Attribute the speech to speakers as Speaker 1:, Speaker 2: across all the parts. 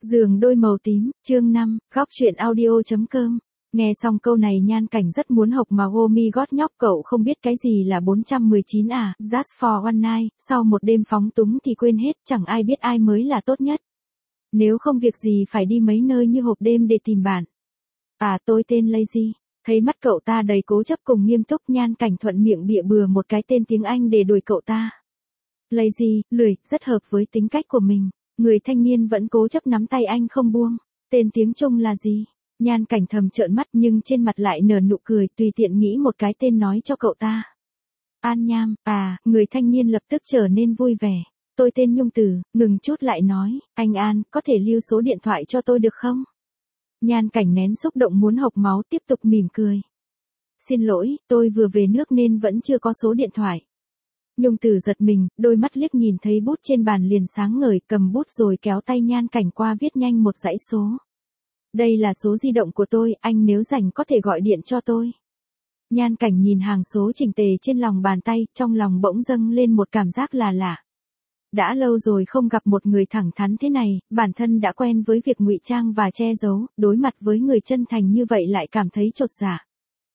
Speaker 1: Giường đôi màu tím, chương 5, góc truyện audio.com. Nghe xong câu này Nhan Cảnh rất muốn học mà oh my god nhóc cậu không biết cái gì là 419 à, just for one night, sau một đêm phóng túng thì quên hết, chẳng ai biết ai mới là tốt nhất. Nếu không việc gì phải đi mấy nơi như hộp đêm để tìm bạn. À tôi tên Lazy. Thấy mắt cậu ta đầy cố chấp cùng nghiêm túc Nhan Cảnh thuận miệng bịa bừa một cái tên tiếng Anh để đuổi cậu ta. Lazy, lười, rất hợp với tính cách của mình. Người thanh niên vẫn cố chấp nắm tay anh không buông. Tên tiếng Trung là gì? Nhan Cảnh thầm trợn mắt nhưng trên mặt lại nở nụ cười tùy tiện nghĩ một cái tên nói cho cậu ta. An Nham, à, người thanh niên lập tức trở nên vui vẻ. Tôi tên Nhung Tử, ngừng chút lại nói, anh An, có thể lưu số điện thoại cho tôi được không? Nhan Cảnh nén xúc động muốn hộc máu tiếp tục mỉm cười. Xin lỗi, tôi vừa về nước nên vẫn chưa có số điện thoại. Nhung Tử giật mình, đôi mắt liếc nhìn thấy bút trên bàn liền sáng ngời, cầm bút rồi kéo tay Nhan Cảnh qua viết nhanh một dãy số. Đây là số di động của tôi, anh nếu rảnh có thể gọi điện cho tôi. Nhan Cảnh nhìn hàng số chỉnh tề trên lòng bàn tay, trong lòng bỗng dâng lên một cảm giác là lạ. Đã lâu rồi không gặp một người thẳng thắn thế này, bản thân đã quen với việc ngụy trang và che giấu, đối mặt với người chân thành như vậy lại cảm thấy chột dạ.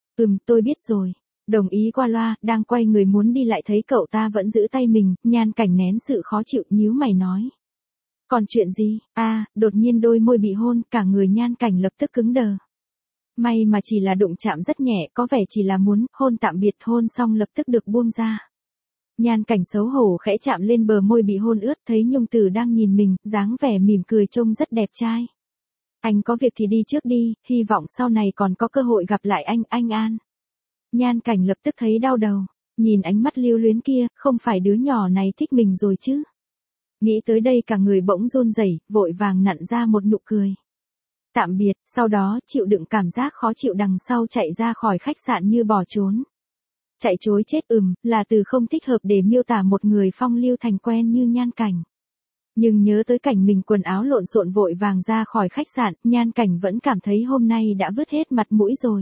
Speaker 1: Tôi biết rồi. Đồng ý qua loa, đang quay người muốn đi lại thấy cậu ta vẫn giữ tay mình, Nhan Cảnh nén sự khó chịu nhíu mày nói. Còn chuyện gì? À, đột nhiên đôi môi bị hôn, cả người Nhan Cảnh lập tức cứng đờ. May mà chỉ là đụng chạm rất nhẹ, có vẻ chỉ là muốn, hôn tạm biệt, hôn xong lập tức được buông ra. Nhan Cảnh xấu hổ khẽ chạm lên bờ môi bị hôn ướt, thấy Nhung Tử đang nhìn mình, dáng vẻ mỉm cười trông rất đẹp trai. Anh có việc thì đi trước đi, hy vọng sau này còn có cơ hội gặp lại anh An. Nhan Cảnh lập tức thấy đau đầu, nhìn ánh mắt lưu luyến kia, không phải đứa nhỏ này thích mình rồi chứ. Nghĩ tới đây cả người bỗng run rẩy, vội vàng nặn ra một nụ cười. Tạm biệt, sau đó chịu đựng cảm giác khó chịu đằng sau chạy ra khỏi khách sạn như bỏ trốn. Chạy chối chết là từ không thích hợp để miêu tả một người phong lưu thành quen như Nhan Cảnh. Nhưng nhớ tới cảnh mình quần áo lộn xộn vội vàng ra khỏi khách sạn, Nhan Cảnh vẫn cảm thấy hôm nay đã vứt hết mặt mũi rồi.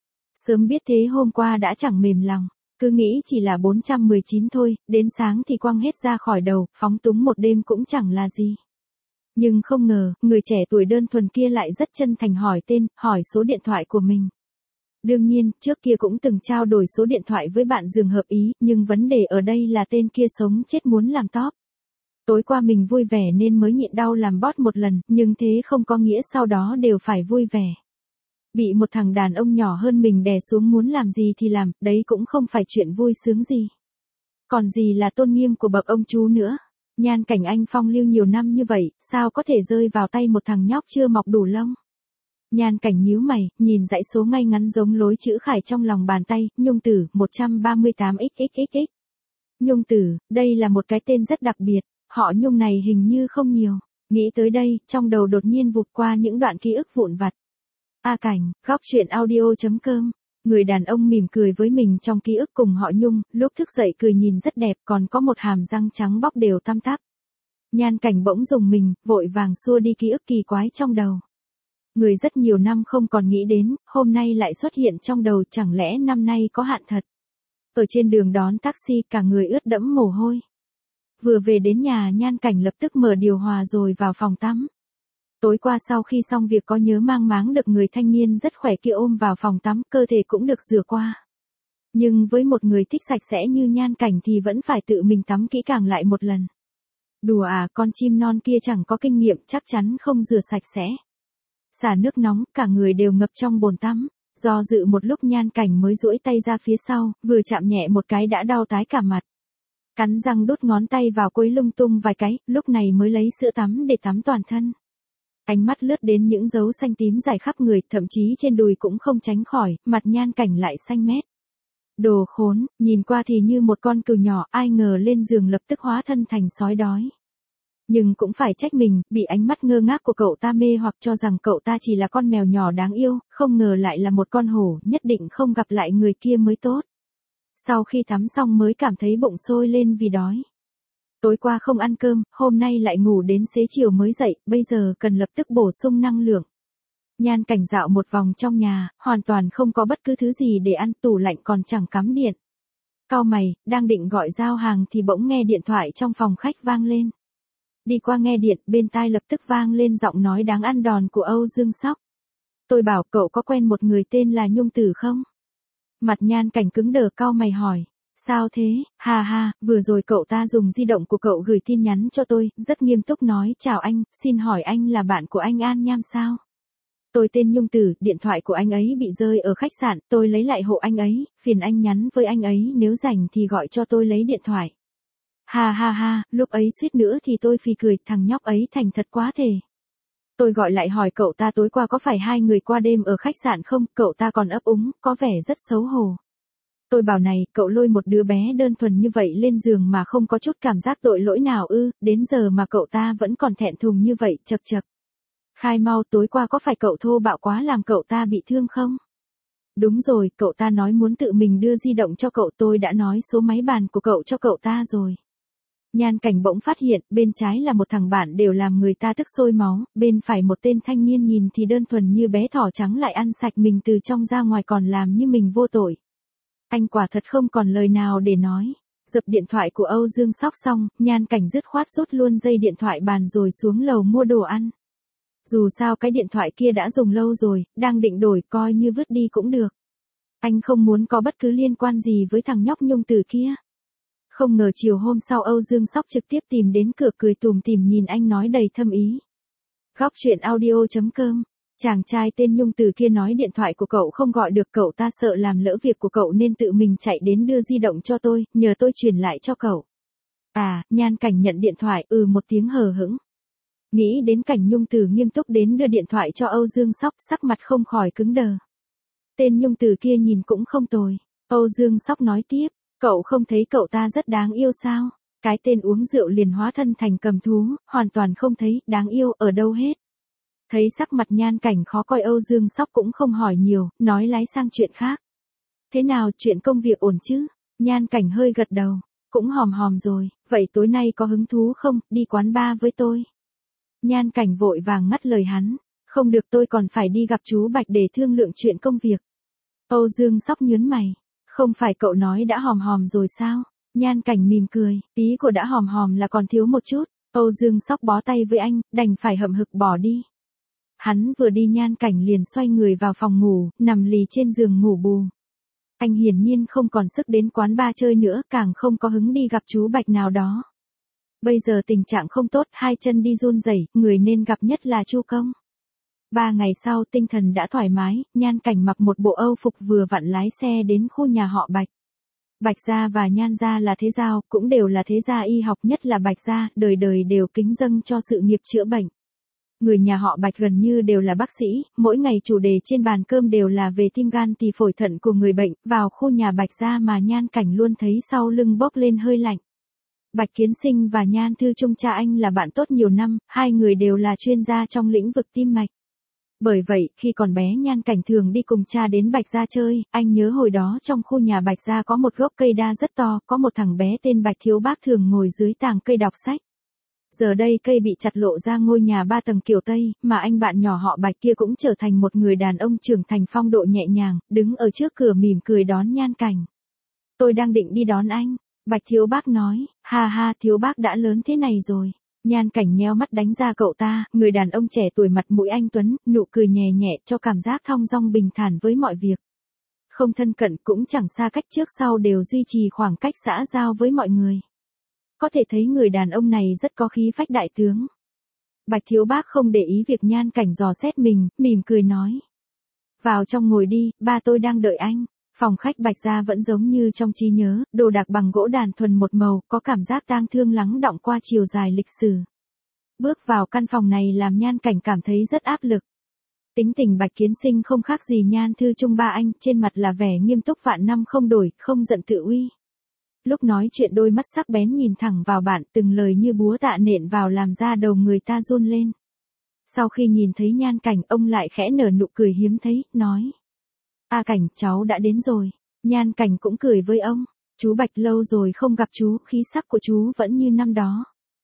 Speaker 1: Sớm biết thế hôm qua đã chẳng mềm lòng, cứ nghĩ chỉ là 419 thôi, đến sáng thì quăng hết ra khỏi đầu, phóng túng một đêm cũng chẳng là gì. Nhưng không ngờ, người trẻ tuổi đơn thuần kia lại rất chân thành hỏi tên, hỏi số điện thoại của mình. Đương nhiên, trước kia cũng từng trao đổi số điện thoại với bạn giường hợp ý, nhưng vấn đề ở đây là tên kia sống chết muốn làm top. Tối qua mình vui vẻ nên mới nhịn đau làm bot một lần, nhưng thế không có nghĩa sau đó đều phải vui vẻ. Bị một thằng đàn ông nhỏ hơn mình đè xuống muốn làm gì thì làm, đấy cũng không phải chuyện vui sướng gì. Còn gì là tôn nghiêm của bậc ông chú nữa. Nhan Cảnh anh phong lưu nhiều năm như vậy, sao có thể rơi vào tay một thằng nhóc chưa mọc đủ lông. Nhan Cảnh nhíu mày, nhìn dãy số ngay ngắn giống lối chữ khải trong lòng bàn tay, Nhung Tử, 138xxxx. Nhung Tử, đây là một cái tên rất đặc biệt, họ Nhung này hình như không nhiều. Nghĩ tới đây, trong đầu đột nhiên vụt qua những đoạn ký ức vụn vặt. A Cảnh, góc truyện audio.com. Người đàn ông mỉm cười với mình trong ký ức cùng họ Nhung, lúc thức dậy cười nhìn rất đẹp còn có một hàm răng trắng bóc đều tăm tắp. Nhan Cảnh bỗng rùng mình, vội vàng xua đi ký ức kỳ quái trong đầu. Người rất nhiều năm không còn nghĩ đến, hôm nay lại xuất hiện trong đầu, chẳng lẽ năm nay có hạn thật. Ở trên đường đón taxi cả người ướt đẫm mồ hôi. Vừa về đến nhà Nhan Cảnh lập tức mở điều hòa rồi vào phòng tắm. Tối qua sau khi xong việc có nhớ mang máng được người thanh niên rất khỏe kia ôm vào phòng tắm, cơ thể cũng được rửa qua. Nhưng với một người thích sạch sẽ như Nhan Cảnh thì vẫn phải tự mình tắm kỹ càng lại một lần. Đùa à, con chim non kia chẳng có kinh nghiệm chắc chắn không rửa sạch sẽ. Xả nước nóng, cả người đều ngập trong bồn tắm. Do dự một lúc Nhan Cảnh mới duỗi tay ra phía sau, vừa chạm nhẹ một cái đã đau tái cả mặt. Cắn răng đút ngón tay vào quấy lung tung vài cái, lúc này mới lấy sữa tắm để tắm toàn thân. Ánh mắt lướt đến những dấu xanh tím dài khắp người, thậm chí trên đùi cũng không tránh khỏi, mặt Nhan Cảnh lại xanh mét. Đồ khốn, nhìn qua thì như một con cừu nhỏ, ai ngờ lên giường lập tức hóa thân thành sói đói. Nhưng cũng phải trách mình, bị ánh mắt ngơ ngác của cậu ta mê hoặc cho rằng cậu ta chỉ là con mèo nhỏ đáng yêu, không ngờ lại là một con hổ, nhất định không gặp lại người kia mới tốt. Sau khi tắm xong mới cảm thấy bụng sôi lên vì đói. Tối qua không ăn cơm, hôm nay lại ngủ đến xế chiều mới dậy, bây giờ cần lập tức bổ sung năng lượng. Nhan Cảnh dạo một vòng trong nhà, hoàn toàn không có bất cứ thứ gì để ăn, tủ lạnh còn chẳng cắm điện. Cau mày, đang định gọi giao hàng thì bỗng nghe điện thoại trong phòng khách vang lên. Đi qua nghe điện, bên tai lập tức vang lên giọng nói đáng ăn đòn của Âu Dương Sóc. Tôi bảo cậu có quen một người tên là Nhung Tử không? Mặt Nhan Cảnh cứng đờ cau mày hỏi. Sao thế, ha ha, vừa rồi cậu ta dùng di động của cậu gửi tin nhắn cho tôi, rất nghiêm túc nói, chào anh, xin hỏi anh là bạn của anh An Nham sao? Tôi tên Nhung Tử, điện thoại của anh ấy bị rơi ở khách sạn, tôi lấy lại hộ anh ấy, phiền anh nhắn với anh ấy nếu rảnh thì gọi cho tôi lấy điện thoại. Ha ha ha, lúc ấy suýt nữa thì tôi phì cười, thằng nhóc ấy thành thật quá thể. Tôi gọi lại hỏi cậu ta tối qua có phải hai người qua đêm ở khách sạn không, cậu ta còn ấp úng, có vẻ rất xấu hổ. Tôi bảo này, cậu lôi một đứa bé đơn thuần như vậy lên giường mà không có chút cảm giác tội lỗi nào ư, đến giờ mà cậu ta vẫn còn thẹn thùng như vậy, chậc chậc. Khai mau, tối qua có phải cậu thô bạo quá làm cậu ta bị thương không? Đúng rồi, cậu ta nói muốn tự mình đưa di động cho cậu, tôi đã nói số máy bàn của cậu cho cậu ta rồi. Nhan Cảnh bỗng phát hiện, bên trái là một thằng bạn đều làm người ta tức sôi máu, bên phải một tên thanh niên nhìn thì đơn thuần như bé thỏ trắng lại ăn sạch mình từ trong ra ngoài còn làm như mình vô tội. Anh quả thật không còn lời nào để nói. Dập điện thoại của Âu Dương Sóc xong, Nhan Cảnh dứt khoát rút luôn dây điện thoại bàn rồi xuống lầu mua đồ ăn. Dù sao cái điện thoại kia đã dùng lâu rồi, đang định đổi coi như vứt đi cũng được. Anh không muốn có bất cứ liên quan gì với thằng nhóc Nhung Tử kia. Không ngờ chiều hôm sau Âu Dương Sóc trực tiếp tìm đến cửa cười tủm tỉm nhìn anh nói đầy thâm ý. Góc truyện audio.com. Chàng trai tên Nhung Tử kia nói điện thoại của cậu không gọi được, cậu ta sợ làm lỡ việc của cậu nên tự mình chạy đến đưa di động cho tôi, nhờ tôi truyền lại cho cậu. À, Nhan Cảnh nhận điện thoại, một tiếng hờ hững. Nghĩ đến cảnh Nhung Tử nghiêm túc đến đưa điện thoại cho Âu Dương Sóc, sắc mặt không khỏi cứng đờ. Tên Nhung Tử kia nhìn cũng không tồi. Âu Dương Sóc nói tiếp, cậu không thấy cậu ta rất đáng yêu sao? Cái tên uống rượu liền hóa thân thành cầm thú, hoàn toàn không thấy, đáng yêu ở đâu hết. Thấy sắc mặt Nhan Cảnh khó coi, Âu Dương Sóc cũng không hỏi nhiều, nói lái sang chuyện khác. Thế nào, chuyện công việc ổn chứ? Nhan Cảnh hơi gật đầu, cũng hòm hòm rồi, vậy tối nay có hứng thú không, đi quán bar với tôi? Nhan Cảnh vội vàng ngắt lời hắn, không được, tôi còn phải đi gặp chú Bạch để thương lượng chuyện công việc. Âu Dương Sóc nhớn mày, không phải cậu nói đã hòm hòm rồi sao? Nhan Cảnh mỉm cười, ý của đã hòm hòm là còn thiếu một chút. Âu Dương Sóc bó tay với anh, đành phải hậm hực bỏ đi. Hắn vừa đi Nhan Cảnh liền xoay người vào phòng ngủ, nằm lì trên giường ngủ bù. Anh hiển nhiên không còn sức đến quán bar chơi nữa, càng không có hứng đi gặp chú Bạch nào đó. Bây giờ tình trạng không tốt, hai chân đi run rẩy, người nên gặp nhất là Chu Công. 3 ngày sau tinh thần đã thoải mái, Nhan Cảnh mặc một bộ Âu phục vừa vặn lái xe đến khu nhà họ Bạch. Bạch gia và Nhan gia là thế giao, cũng đều là thế gia y học, nhất là Bạch gia, đời đời đều kính dâng cho sự nghiệp chữa bệnh. Người nhà họ Bạch gần như đều là bác sĩ, mỗi ngày chủ đề trên bàn cơm đều là về tim gan tỳ phổi thận của người bệnh, vào khu nhà Bạch gia mà Nhan Cảnh luôn thấy sau lưng bốc lên hơi lạnh. Bạch Kiến Sinh và Nhan Thư Trung cha anh là bạn tốt nhiều năm, hai người đều là chuyên gia trong lĩnh vực tim mạch. Bởi vậy, khi còn bé Nhan Cảnh thường đi cùng cha đến Bạch gia chơi, anh nhớ hồi đó trong khu nhà Bạch gia có một gốc cây đa rất to, có một thằng bé tên Bạch Thiếu Bác thường ngồi dưới tàng cây đọc sách. Giờ đây cây bị chặt lộ ra ngôi nhà 3 tầng kiểu Tây, mà anh bạn nhỏ họ Bạch kia cũng trở thành một người đàn ông trưởng thành phong độ nhẹ nhàng, đứng ở trước cửa mỉm cười đón Nhan Cảnh. Tôi đang định đi đón anh. Bạch Thiếu Bác nói, ha ha, Thiếu Bác đã lớn thế này rồi. Nhan Cảnh nheo mắt đánh ra cậu ta, người đàn ông trẻ tuổi mặt mũi anh tuấn, nụ cười nhẹ nhẹ cho cảm giác thong dong bình thản với mọi việc. Không thân cận cũng chẳng xa cách, trước sau đều duy trì khoảng cách xã giao với mọi người. Có thể thấy người đàn ông này rất có khí phách đại tướng. Bạch Thiếu Bác không để ý việc Nhan Cảnh dò xét mình, mỉm cười nói. Vào trong ngồi đi, ba tôi đang đợi anh. Phòng khách Bạch gia vẫn giống như trong trí nhớ, đồ đạc bằng gỗ đàn thuần một màu, có cảm giác tang thương lắng đọng qua chiều dài lịch sử. Bước vào căn phòng này làm Nhan Cảnh cảm thấy rất áp lực. Tính tình Bạch Kiến Sinh không khác gì Nhan Thư Trung ba anh, trên mặt là vẻ nghiêm túc vạn năm không đổi, không giận tự uy. Lúc nói chuyện đôi mắt sắc bén nhìn thẳng vào bạn, từng lời như búa tạ nện vào làm da đầu người ta run lên. Sau khi nhìn thấy Nhan Cảnh, ông lại khẽ nở nụ cười hiếm thấy, nói. A Cảnh, cháu đã đến rồi. Nhan Cảnh cũng cười với ông. Chú Bạch lâu rồi không gặp chú, khí sắc của chú vẫn như năm đó.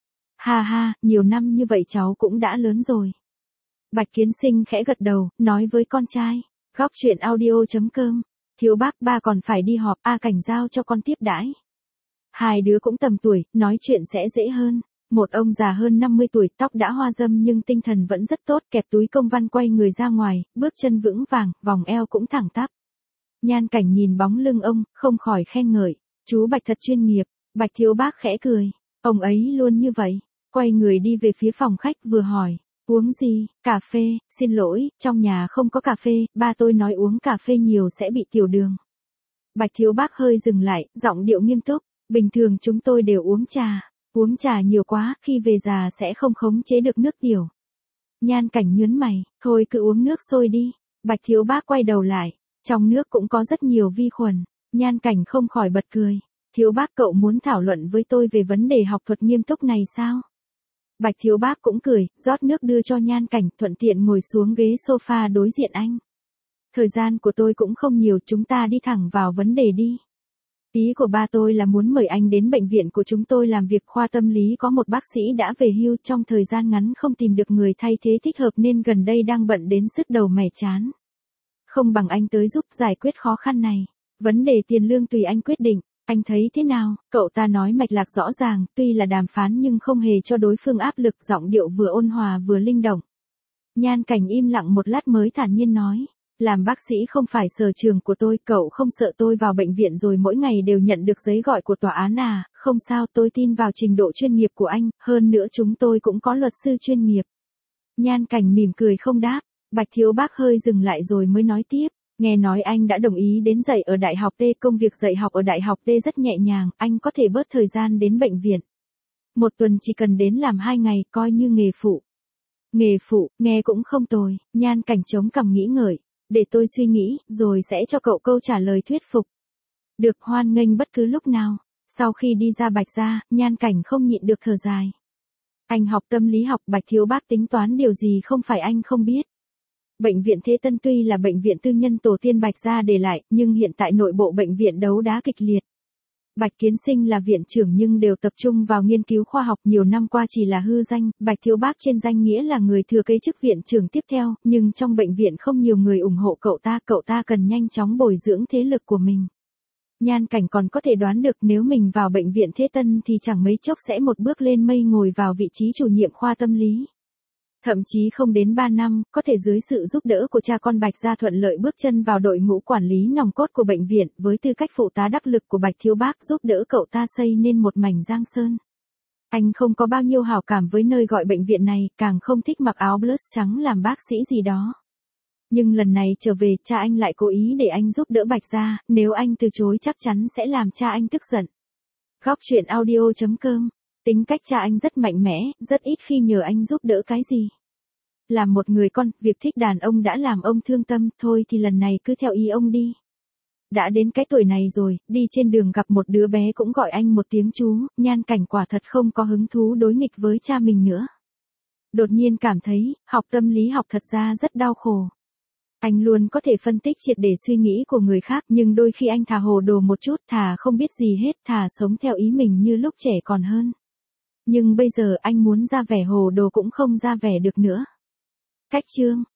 Speaker 1: Ha ha, nhiều năm như vậy cháu cũng đã lớn rồi. Bạch Kiến Sinh khẽ gật đầu, nói với con trai. Góc truyện audio.com. Thiếu Bác, ba còn phải đi họp, A Cảnh giao cho con tiếp đãi. Hai đứa cũng tầm tuổi, nói chuyện sẽ dễ hơn. Một ông già hơn 50 tuổi, tóc đã hoa râm nhưng tinh thần vẫn rất tốt, kẹp túi công văn quay người ra ngoài, bước chân vững vàng, vòng eo cũng thẳng tắp. Nhan Cảnh nhìn bóng lưng ông, không khỏi khen ngợi. Chú Bạch thật chuyên nghiệp. Bạch thiếu bác khẽ cười. Ông ấy luôn như vậy. Quay người đi về phía phòng khách vừa hỏi. Uống gì? Cà phê, xin lỗi, trong nhà không có cà phê, ba tôi nói uống cà phê nhiều sẽ bị tiểu đường. Bạch thiếu bác hơi dừng lại, giọng điệu nghiêm túc. Bình thường chúng tôi đều uống trà. Uống trà nhiều quá, khi về già sẽ không khống chế được nước tiểu. Nhan Cảnh nhớn mày, thôi cứ uống nước sôi đi. Bạch thiếu bác quay đầu lại. Trong nước cũng có rất nhiều vi khuẩn. Nhan Cảnh không khỏi bật cười. Thiếu bác cậu muốn thảo luận với tôi về vấn đề học thuật nghiêm túc này sao? Bạch thiếu bác cũng cười, rót nước đưa cho Nhan Cảnh, thuận tiện ngồi xuống ghế sofa đối diện anh. Thời gian của tôi cũng không nhiều, chúng ta đi thẳng vào vấn đề đi. Ý của ba tôi là muốn mời anh đến bệnh viện của chúng tôi làm việc, khoa tâm lý có một bác sĩ đã về hưu, trong thời gian ngắn không tìm được người thay thế thích hợp nên gần đây đang bận đến sứt đầu mẻ chán. Không bằng anh tới giúp giải quyết khó khăn này. Vấn đề tiền lương tùy anh quyết định. Anh thấy thế nào? Cậu ta nói mạch lạc rõ ràng, tuy là đàm phán nhưng không hề cho đối phương áp lực, giọng điệu vừa ôn hòa vừa linh động. Nhan Cảnh im lặng một lát mới thản nhiên nói. Làm bác sĩ không phải sở trường của tôi, cậu không sợ tôi vào bệnh viện rồi mỗi ngày đều nhận được giấy gọi của tòa án à? Không sao, tôi tin vào trình độ chuyên nghiệp của anh, hơn nữa chúng tôi cũng có luật sư chuyên nghiệp. Nhan Cảnh mỉm cười không đáp. Bạch thiếu bác hơi dừng lại rồi mới nói tiếp. Nghe nói anh đã đồng ý đến dạy ở Đại học T, công việc dạy học ở Đại học T rất nhẹ nhàng, anh có thể bớt thời gian đến bệnh viện. Một tuần chỉ cần đến làm 2 ngày, coi như nghề phụ. Nghề phụ, nghe cũng không tồi. Nhan Cảnh chống cằm nghĩ ngợi. Để tôi suy nghĩ, rồi sẽ cho cậu câu trả lời thuyết phục. Được, hoan nghênh bất cứ lúc nào. Sau khi đi ra Bạch gia, Nhan Cảnh không nhịn được thở dài. Anh học tâm lý học, Bạch thiếu bác tính toán điều gì không phải anh không biết. Bệnh viện Thế Tân tuy là bệnh viện tư nhân tổ tiên Bạch gia để lại, nhưng hiện tại nội bộ bệnh viện đấu đá kịch liệt. Bạch Kiến Sinh là viện trưởng nhưng đều tập trung vào nghiên cứu khoa học, nhiều năm qua chỉ là hư danh. Bạch thiếu bác trên danh nghĩa là người thừa kế chức viện trưởng tiếp theo, nhưng trong bệnh viện không nhiều người ủng hộ cậu ta cần nhanh chóng bồi dưỡng thế lực của mình. Nhan Cảnh còn có thể đoán được nếu mình vào bệnh viện Thế Tân thì chẳng mấy chốc sẽ một bước lên mây ngồi vào vị trí chủ nhiệm khoa tâm lý. Thậm chí không đến 3 năm, có thể dưới sự giúp đỡ của cha con Bạch gia thuận lợi bước chân vào đội ngũ quản lý nòng cốt của bệnh viện, với tư cách phụ tá đắc lực của Bạch thiếu bác giúp đỡ cậu ta xây nên một mảnh giang sơn. Anh không có bao nhiêu hảo cảm với nơi gọi bệnh viện này, càng không thích mặc áo blus trắng làm bác sĩ gì đó. Nhưng lần này trở về, cha anh lại cố ý để anh giúp đỡ Bạch gia, nếu anh từ chối chắc chắn sẽ làm cha anh tức giận. Góc truyện audio.com. Tính cách cha anh rất mạnh mẽ, rất ít khi nhờ anh giúp đỡ cái gì. Làm một người con, việc thích đàn ông đã làm ông thương tâm, thôi thì lần này cứ theo ý ông đi. Đã đến cái tuổi này rồi, đi trên đường gặp một đứa bé cũng gọi anh một tiếng chú, Nhan Cảnh quả thật không có hứng thú đối nghịch với cha mình nữa. Đột nhiên cảm thấy, học tâm lý học thật ra rất đau khổ. Anh luôn có thể phân tích triệt để suy nghĩ của người khác, nhưng đôi khi anh thà hồ đồ một chút, thà không biết gì hết, thà sống theo ý mình như lúc trẻ còn hơn. Nhưng bây giờ anh muốn ra vẻ hồ đồ cũng không ra vẻ được nữa. Cách chương